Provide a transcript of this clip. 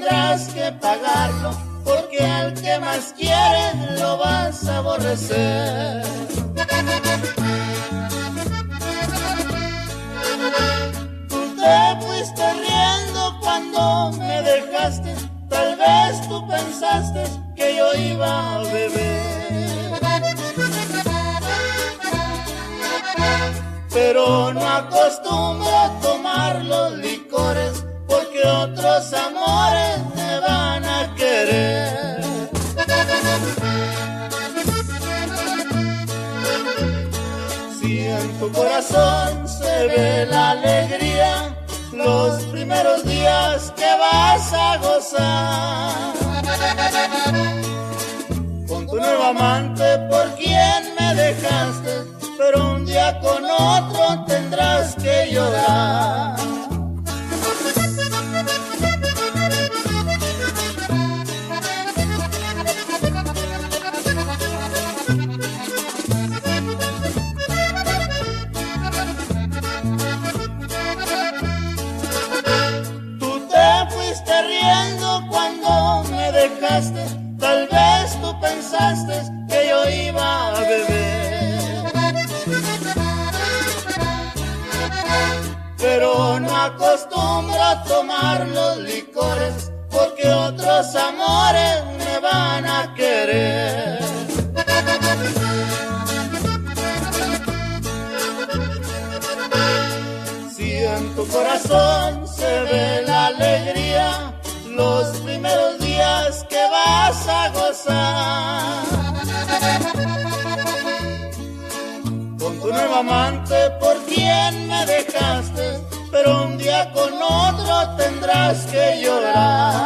tendrás que pagarlo, porque al que más quieres lo vas a aborrecer. Tú te fuiste riendo cuando me dejaste, tal vez tú pensaste que yo iba a beber, pero no acostumbro a tomar los licores, porque otros amores me van a querer. Si en tu corazón se ve la alegría, los primeros días que vas a gozar con tu nuevo amante por quien me dejaste, pero un día con otro tendrás que llorar. Tú te fuiste riendo cuando me dejaste, tal vez tú pensaste que yo iba a beber, pero no acostumbro a tomar los licores, porque otros amores me van a querer. Si en tu corazón se ve la alegría, los primeros días que vas a gozar con tu nuevo amante por quien me dejaste, pero un día con otro tendrás que llorar.